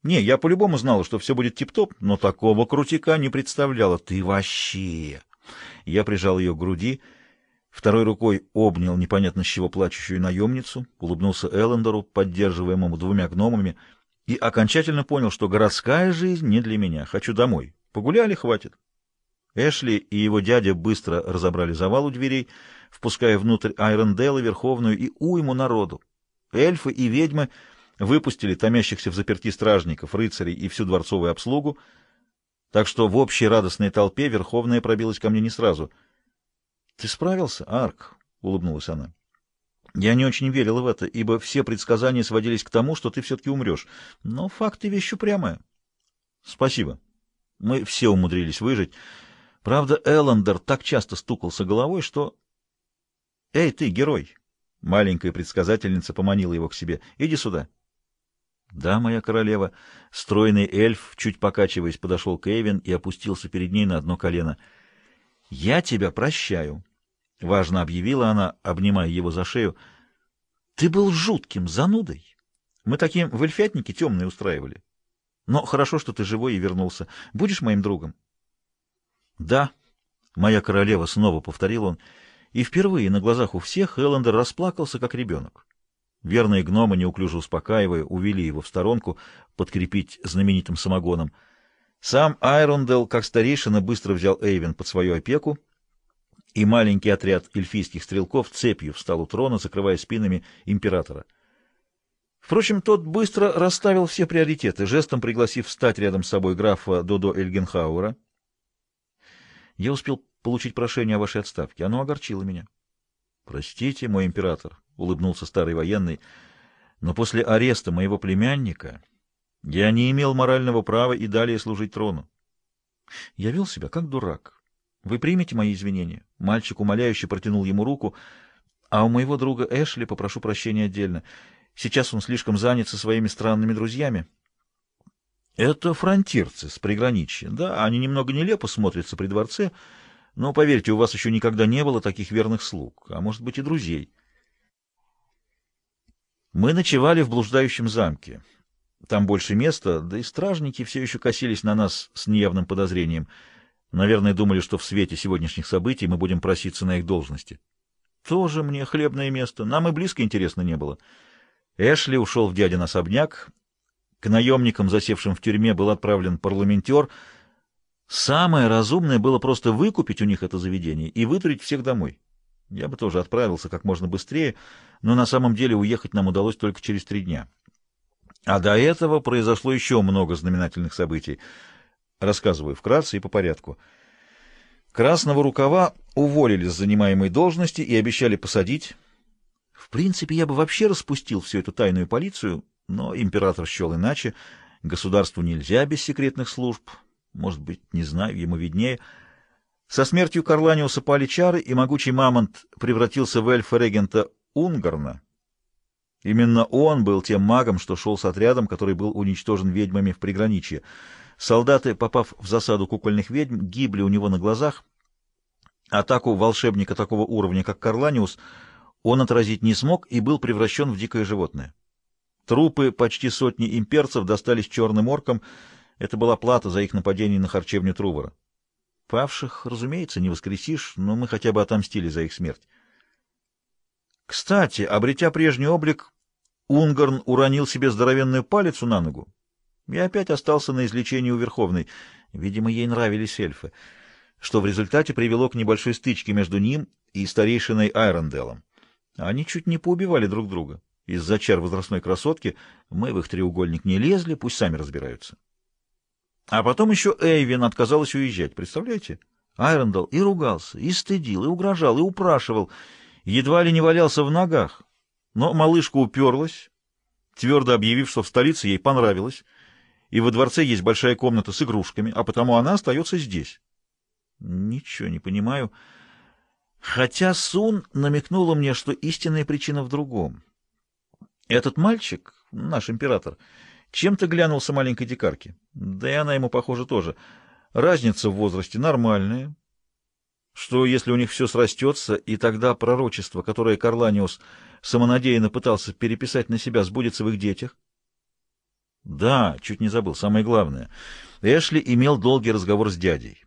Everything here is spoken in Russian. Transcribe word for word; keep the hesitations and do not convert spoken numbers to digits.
Не, я по-любому знала, что все будет тип-топ, но такого крутика не представляла. Ты вообще... Я прижал ее к груди, второй рукой обнял непонятно с чего плачущую наемницу, улыбнулся Эллендеру, поддерживаемому двумя гномами, и окончательно понял, что городская жизнь не для меня. Хочу домой. Погуляли, хватит. Эшли и его дядя быстро разобрали завал у дверей, впуская внутрь Айрондела, Верховную и уйму народу. Эльфы и ведьмы выпустили томящихся в заперти стражников, рыцарей и всю дворцовую обслугу, так что в общей радостной толпе Верховная пробилась ко мне не сразу. — Ты справился, Арк? — улыбнулась она. — Я не очень верила в это, ибо все предсказания сводились к тому, что ты все-таки умрешь. Но факты — вещь упрямая. — Спасибо. Мы все умудрились выжить. Правда, Эллендер так часто стукался головой, что... — Эй, ты, герой! — маленькая предсказательница поманила его к себе. — Иди сюда. — Да, моя королева. Стройный эльф, чуть покачиваясь, подошел к Эйвен и опустился перед ней на одно колено. — Я тебя прощаю, — важно объявила она, обнимая его за шею. — Ты был жутким занудой. Мы таким в эльфятнике темные устраивали. Но хорошо, что ты живой и вернулся. Будешь моим другом? — Да, моя королева, — снова повторил он, и впервые на глазах у всех Эллендер расплакался, как ребенок. Верные гномы, неуклюже успокаивая, увели его в сторонку подкрепить знаменитым самогоном. Сам Айрондел, как старейшина, быстро взял Эйвен под свою опеку, и маленький отряд эльфийских стрелков цепью встал у трона, закрывая спинами императора. Впрочем, тот быстро расставил все приоритеты, жестом пригласив встать рядом с собой графа Додо Эльгенхауэра. «Я успел получить прошение о вашей отставке. Оно огорчило меня». «Простите, мой император», — улыбнулся старый военный, — «но после ареста моего племянника я не имел морального права и далее служить трону. Я вел себя как дурак. Вы примете мои извинения?» Мальчик умоляюще протянул ему руку, а у моего друга Эшли попрошу прощения отдельно. Сейчас он слишком занят со своими странными друзьями. Это фронтирцы с приграничья. Да, они немного нелепо смотрятся при дворце, но, поверьте, у вас еще никогда не было таких верных слуг, а может быть и друзей. Мы ночевали в блуждающем замке. Там больше места, да и стражники все еще косились на нас с неявным подозрением. Наверное, думали, что в свете сегодняшних событий мы будем проситься на их должности. Тоже мне хлебное место, нам и близко интересно не было. Эшли ушел в дядин особняк. К наемникам, засевшим в тюрьме, был отправлен парламентер. Самое разумное было просто выкупить у них это заведение и вытурить всех домой. Я бы тоже отправился как можно быстрее, но на самом деле уехать нам удалось только через три дня. А до этого произошло еще много знаменательных событий. Рассказываю вкратце и по порядку. Красного рукава уволили с занимаемой должности и обещали посадить. В принципе, я бы вообще распустил всю эту тайную полицию, но император счел иначе. Государству нельзя без секретных служб. Может быть, не знаю, ему виднее. Со смертью Карланиуса пали чары, и могучий мамонт превратился в эльфа-регента Унгарна. Именно он был тем магом, что шел с отрядом, который был уничтожен ведьмами в приграничье. Солдаты, попав в засаду кукольных ведьм, гибли у него на глазах. Атаку волшебника такого уровня, как Карланиус, он отразить не смог и был превращен в дикое животное. Трупы почти сотни имперцев достались черным оркам. Это была плата за их нападение на харчевню Трувора. Павших, разумеется, не воскресишь, но мы хотя бы отомстили за их смерть. Кстати, обретя прежний облик, Унгарн уронил себе здоровенную палицу на ногу и опять остался на излечении у Верховной. Видимо, ей нравились эльфы, что в результате привело к небольшой стычке между ним и старейшиной Айронделом. Они чуть не поубивали друг друга. Из-за чар возрастной красотки мы в их треугольник не лезли, пусть сами разбираются. А потом еще Эйвен отказалась уезжать, представляете? Айрондел и ругался, и стыдил, и угрожал, и упрашивал, едва ли не валялся в ногах. Но малышка уперлась, твердо объявив, что в столице ей понравилось, и во дворце есть большая комната с игрушками, а потому она остается здесь. Ничего не понимаю. Хотя Сун намекнула мне, что истинная причина в другом. Этот мальчик, наш император, чем-то глянулся маленькой дикарке. Да и она ему, похоже, тоже. Разница в возрасте нормальная. Что, если у них все срастется, и тогда пророчество, которое Карланиус самонадеянно пытался переписать на себя, сбудется в их детях? Да, чуть не забыл, самое главное. Эшли имел долгий разговор с дядей.